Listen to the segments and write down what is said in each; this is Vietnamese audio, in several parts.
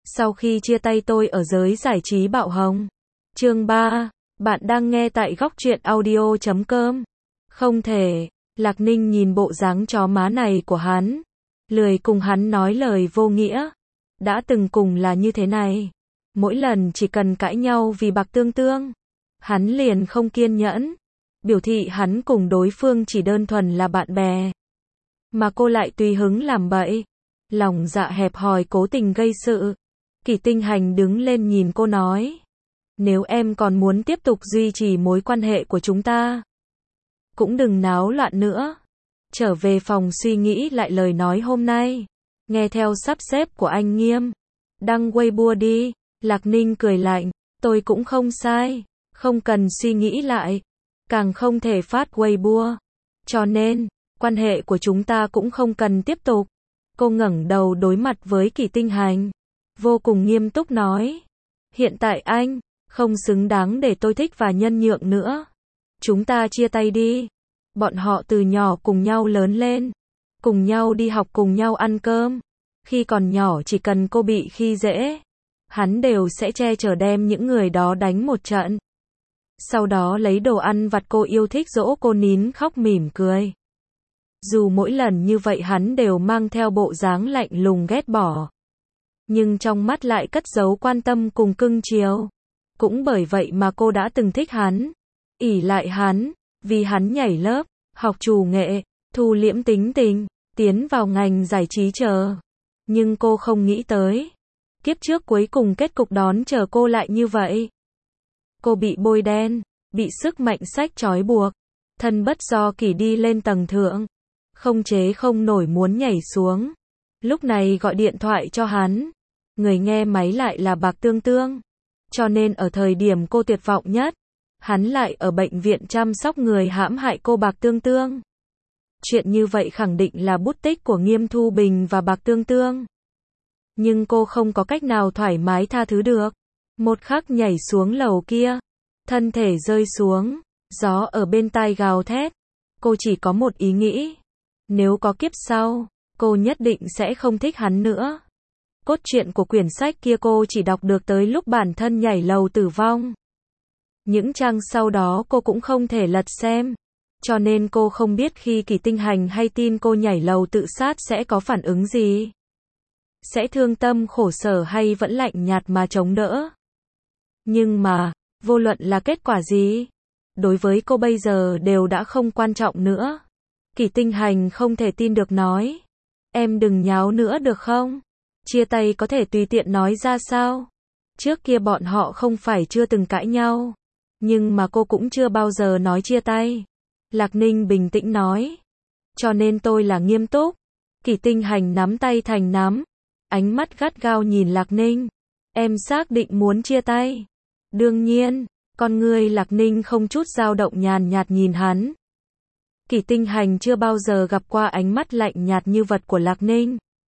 Sau khi chia tay tôi ở giới giải trí bạo hồng. Chương 3, bạn đang nghe tại góc truyện audio.com. Không thể, Lạc Ninh nhìn bộ dáng chó má này của hắn, lười cùng hắn nói lời vô nghĩa. Đã từng cùng là như thế này. Mỗi lần chỉ cần cãi nhau vì bạc tương tương, hắn liền không kiên nhẫn, biểu thị hắn cùng đối phương chỉ đơn thuần là bạn bè. Mà cô lại tùy hứng làm bậy, lòng dạ hẹp hòi cố tình gây sự. Kỷ Tinh Hành đứng lên nhìn cô nói, nếu em còn muốn tiếp tục duy trì mối quan hệ của chúng ta, cũng đừng náo loạn nữa. Trở về phòng suy nghĩ lại lời nói hôm nay, nghe theo sắp xếp của anh Nghiêm. Đăng Weibo đi. Lạc Ninh cười lạnh, tôi cũng không sai, không cần suy nghĩ lại, càng không thể phát Weibo. Cho nên, quan hệ của chúng ta cũng không cần tiếp tục. Cô ngẩng đầu đối mặt với Kỷ Tinh Hành, vô cùng nghiêm túc nói, hiện tại anh không xứng đáng để tôi thích và nhân nhượng nữa. Chúng ta chia tay đi. Bọn họ từ nhỏ cùng nhau lớn lên, cùng nhau đi học, cùng nhau ăn cơm. Khi còn nhỏ chỉ cần cô bị khi dễ, hắn đều sẽ che chở đem những người đó đánh một trận. Sau đó lấy đồ ăn vặt cô yêu thích dỗ cô nín khóc mỉm cười. Dù mỗi lần như vậy hắn đều mang theo bộ dáng lạnh lùng ghét bỏ, nhưng trong mắt lại cất giấu quan tâm cùng cưng chiều. Cũng bởi vậy mà cô đã từng thích hắn, ỷ lại hắn, vì hắn nhảy lớp, học chủ nghệ, thu liễm tính tình, tiến vào ngành giải trí chờ. Nhưng cô không nghĩ tới, kiếp trước cuối cùng kết cục đón chờ cô lại như vậy. Cô bị bôi đen, bị sức mạnh sách trói buộc, thân bất do kỷ đi lên tầng thượng, không chế không nổi muốn nhảy xuống. Lúc này gọi điện thoại cho hắn, người nghe máy lại là Bạc Tương Tương. Cho nên ở thời điểm cô tuyệt vọng nhất, hắn lại ở bệnh viện chăm sóc người hãm hại cô Bạc Tương Tương. Chuyện như vậy khẳng định là bút tích của Nghiêm Thu Bình và Bạc Tương Tương. Nhưng cô không có cách nào thoải mái tha thứ được. Một khắc nhảy xuống lầu kia, thân thể rơi xuống, gió ở bên tai gào thét. Cô chỉ có một ý nghĩ, nếu có kiếp sau, cô nhất định sẽ không thích hắn nữa. Cốt truyện của quyển sách kia cô chỉ đọc được tới lúc bản thân nhảy lầu tử vong. Những trang sau đó cô cũng không thể lật xem, cho nên cô không biết khi Kỷ Tinh Hành hay tin cô nhảy lầu tự sát sẽ có phản ứng gì. Sẽ thương tâm khổ sở hay vẫn lạnh nhạt mà chống đỡ. Nhưng mà, vô luận là kết quả gì, đối với cô bây giờ đều đã không quan trọng nữa. Kỷ Tinh Hành không thể tin được nói, em đừng nháo nữa được không? Chia tay có thể tùy tiện nói ra sao? Trước kia bọn họ không phải chưa từng cãi nhau, nhưng mà cô cũng chưa bao giờ nói chia tay. Lạc Ninh bình tĩnh nói, cho nên tôi là nghiêm túc. Kỷ Tinh Hành nắm tay thành nắm, ánh mắt gắt gao nhìn Lạc Ninh. Em xác định muốn chia tay? Đương nhiên. Con ngươi Lạc Ninh không chút dao động nhàn nhạt nhìn hắn. Kỷ Tinh Hành chưa bao giờ gặp qua ánh mắt lạnh nhạt như vật của Lạc Ninh.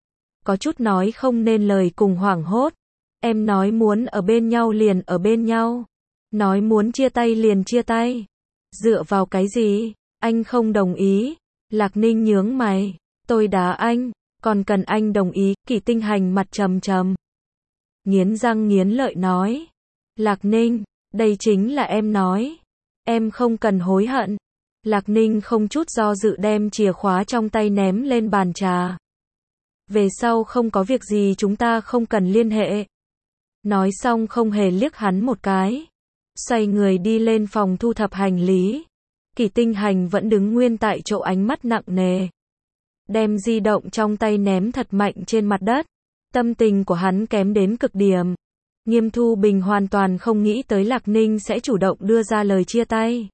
Có chút nói không nên lời cùng hoảng hốt. Em nói muốn ở bên nhau liền ở bên nhau, nói muốn chia tay liền chia tay. Dựa vào cái gì? Anh không đồng ý. Lạc Ninh nhướng mày. Tôi đá anh, còn cần anh đồng ý. Kỷ Tinh Hành mặt trầm trầm, nghiến răng nghiến lợi nói, Lạc Ninh, đây chính là em nói. Em không cần hối hận. Lạc Ninh không chút do dự đem chìa khóa trong tay ném lên bàn trà. Về sau không có việc gì chúng ta không cần liên hệ. Nói xong không hề liếc hắn một cái, xoay người đi lên phòng thu thập hành lý. Kỷ Tinh Hành vẫn đứng nguyên tại chỗ, ánh mắt nặng nề, đem di động trong tay ném thật mạnh trên mặt đất. Tâm tình của hắn kém đến cực điểm. Nghiêm Thu Bình hoàn toàn không nghĩ tới Lạc Ninh sẽ chủ động đưa ra lời chia tay.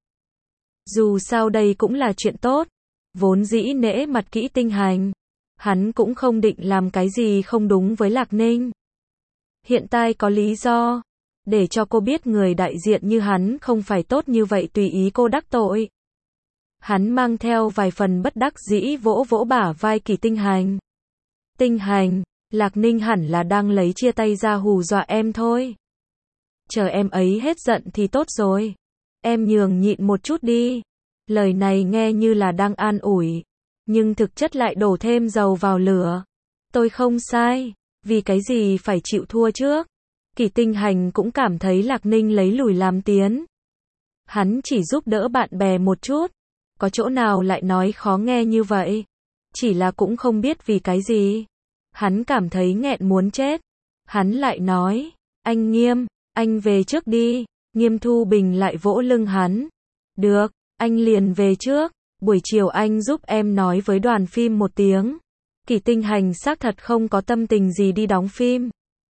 Dù sao đây cũng là chuyện tốt, vốn dĩ nể mặt Kỷ Tinh Hành, hắn cũng không định làm cái gì không đúng với Lạc Ninh. Hiện tại có lý do để cho cô biết người đại diện như hắn không phải tốt như vậy tùy ý cô đắc tội. Hắn mang theo vài phần bất đắc dĩ vỗ vỗ bả vai Kỷ Tinh Hành. Tinh Hành, Lạc Ninh hẳn là đang lấy chia tay ra hù dọa em thôi. Chờ em ấy hết giận thì tốt rồi. Em nhường nhịn một chút đi. Lời này nghe như là đang an ủi, nhưng thực chất lại đổ thêm dầu vào lửa. Tôi không sai. Vì cái gì phải chịu thua trước? Kỳ Tinh Hành cũng cảm thấy Lạc Ninh lấy lùi làm tiến. Hắn chỉ giúp đỡ bạn bè một chút, có chỗ nào lại nói khó nghe như vậy? Chỉ là cũng không biết vì cái gì. Hắn cảm thấy nghẹn muốn chết. Hắn lại nói, anh Nghiêm, anh về trước đi. Nghiêm Thu Bình lại vỗ lưng hắn. Được, anh liền về trước. Buổi chiều anh giúp em nói với đoàn phim một tiếng. Kỳ Tinh Hành xác thật không có tâm tình gì đi đóng phim.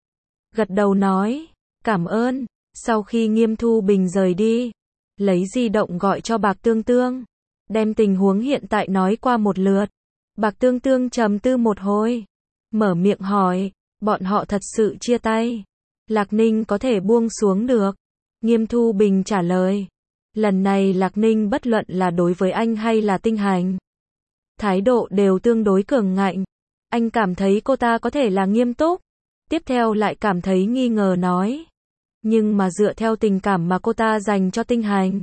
Gật đầu nói, cảm ơn. Sau khi Nghiêm Thu Bình rời đi, lấy di động gọi cho Bạc Tương Tương, đem tình huống hiện tại nói qua một lượt. Bạc Tương Tương trầm tư một hồi, mở miệng hỏi, bọn họ thật sự chia tay? Lạc Ninh có thể buông xuống được? Nghiêm Thu Bình trả lời, lần này Lạc Ninh bất luận là đối với anh hay là Tinh Hành, thái độ đều tương đối cường ngạnh. Anh cảm thấy cô ta có thể là nghiêm túc, tiếp theo lại cảm thấy nghi ngờ nói. Nhưng mà dựa theo tình cảm mà cô ta dành cho Tinh Hành,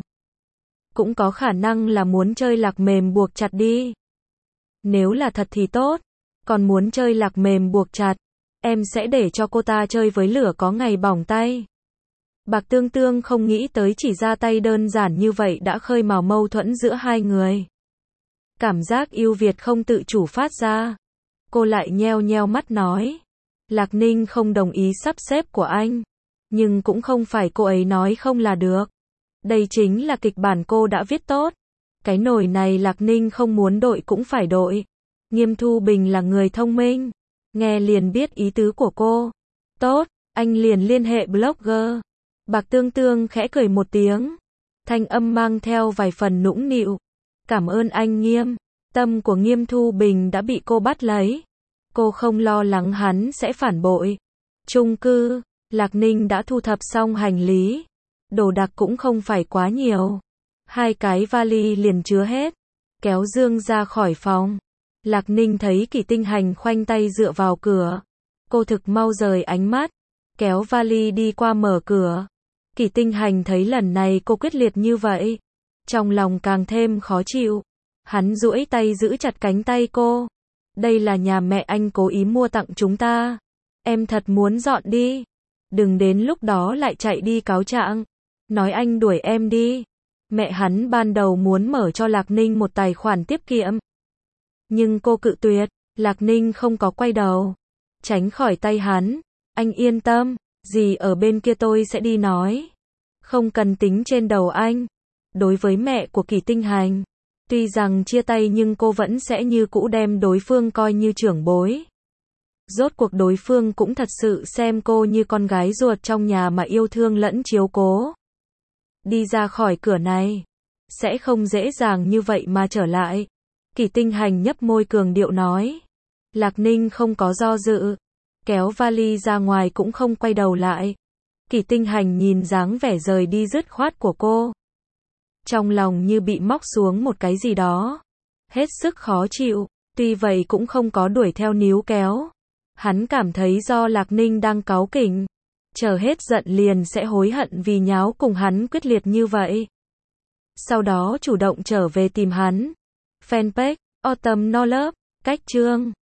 cũng có khả năng là muốn chơi lạc mềm buộc chặt đi. Nếu là thật thì tốt, còn muốn chơi lạc mềm buộc chặt, em sẽ để cho cô ta chơi với lửa có ngày bỏng tay. Bạc Tương Tương không nghĩ tới chỉ ra tay đơn giản như vậy đã khơi mào mâu thuẫn giữa hai người. Cảm giác yêu Việt không tự chủ phát ra. Cô lại nheo nheo mắt nói, Lạc Ninh không đồng ý sắp xếp của anh, nhưng cũng không phải cô ấy nói không là được. Đây chính là kịch bản cô đã viết tốt. Cái nồi này Lạc Ninh không muốn đội cũng phải đội. Nghiêm Thu Bình là người thông minh, nghe liền biết ý tứ của cô. Tốt, anh liền liên hệ blogger. Bạc Tương Tương khẽ cười một tiếng, thanh âm mang theo vài phần nũng nịu. Cảm ơn anh Nghiêm. Tâm của Nghiêm Thu Bình đã bị cô bắt lấy. Cô không lo lắng hắn sẽ phản bội. Chung cư, Lạc Ninh đã thu thập xong hành lý. Đồ đạc cũng không phải quá nhiều. 2 cái vali liền chứa hết. Kéo Dương ra khỏi phòng. Lạc Ninh thấy Kỳ Tinh Hành khoanh tay dựa vào cửa. Cô thực mau rời ánh mắt, kéo vali đi qua mở cửa. Kỳ Tinh Hành thấy lần này cô quyết liệt như vậy, trong lòng càng thêm khó chịu. Hắn duỗi tay giữ chặt cánh tay cô. Đây là nhà mẹ anh cố ý mua tặng chúng ta. Em thật muốn dọn đi. Đừng đến lúc đó lại chạy đi cáo trạng. Nói anh đuổi em đi. Mẹ hắn ban đầu muốn mở cho Lạc Ninh một tài khoản tiết kiệm. Nhưng cô cự tuyệt. Lạc Ninh không có quay đầu, tránh khỏi tay hắn. Anh yên tâm, gì ở bên kia tôi sẽ đi nói. Không cần tính trên đầu anh. Đối với mẹ của Kỳ Tinh Hành, tuy rằng chia tay nhưng cô vẫn sẽ như cũ đem đối phương coi như trưởng bối. Rốt cuộc đối phương cũng thật sự xem cô như con gái ruột trong nhà mà yêu thương lẫn chiếu cố. Đi ra khỏi cửa này, sẽ không dễ dàng như vậy mà trở lại. Kỳ Tinh Hành nhấp môi cường điệu nói. Lạc Ninh không có do dự, kéo vali ra ngoài cũng không quay đầu lại. Kỳ Tinh Hành nhìn dáng vẻ rời đi dứt khoát của cô, trong lòng như bị móc xuống một cái gì đó, hết sức khó chịu. Tuy vậy cũng không có đuổi theo níu kéo. Hắn cảm thấy do Lạc Ninh đang cáu kỉnh, chờ hết giận liền sẽ hối hận vì nháo cùng hắn quyết liệt như vậy. Sau đó chủ động trở về tìm hắn. Fanpage Autumn No Love, cách chương